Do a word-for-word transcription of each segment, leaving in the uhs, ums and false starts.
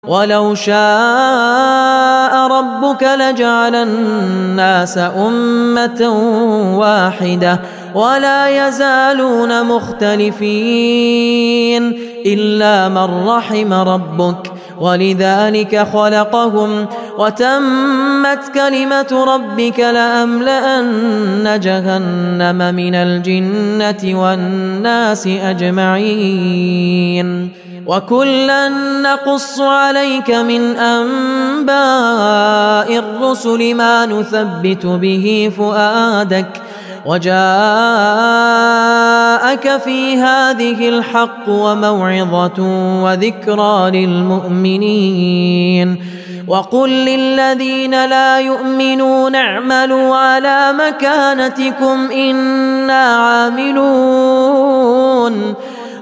ولو شاء ربك لجعل الناس أمة واحدة ولا يزالون مختلفين إلا من رحم ربك ولذلك خلقهم وتمت كلمة ربك لأملأن جهنم من الجنة والناس أجمعين وكلا نقص عليك من أنباء الرسل ما نثبت به فؤادك وجاءك في هذه الحق وموعظة وذكرى للمؤمنين وقل للذين لا يؤمنون اعملوا على مكانتكم إنا عاملون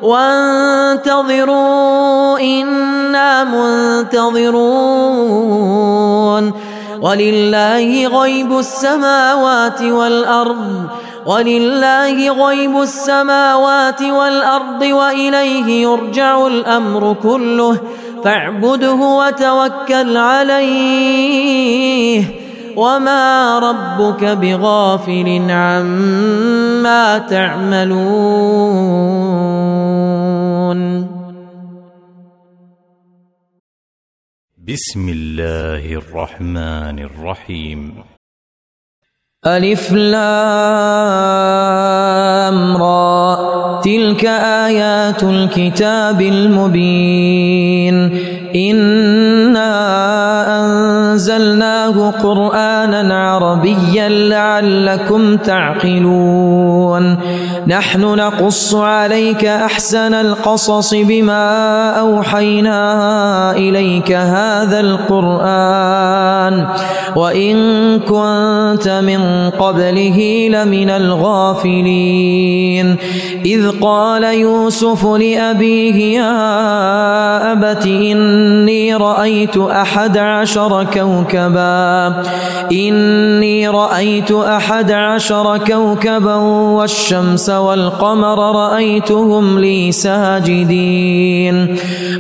وانتظروا إنا منتظرون ولله غيب السماوات والأرض ولله غيب السماوات والأرض وإليه يرجع الأمر كله فاعبده وتوكل عليه وما ربك بغافل عما تعملون. بسم الله الرحمن الرحيم. ألف لام را تلك آيات الكتاب المبين إنا أنزلناه قرآنا عربيا لعلكم تعقلون نحن نقص عليك أحسن القصص بما أوحينا إليك هذا القرآن وإن كنت من قبله لمن الغافلين إذ قال يوسف لأبيه يا أبت إني رأيت أحد عشر كوكبا إني رأيت أحد عشر كوكبا والشمس والقمر رأيتهم لي ساجدين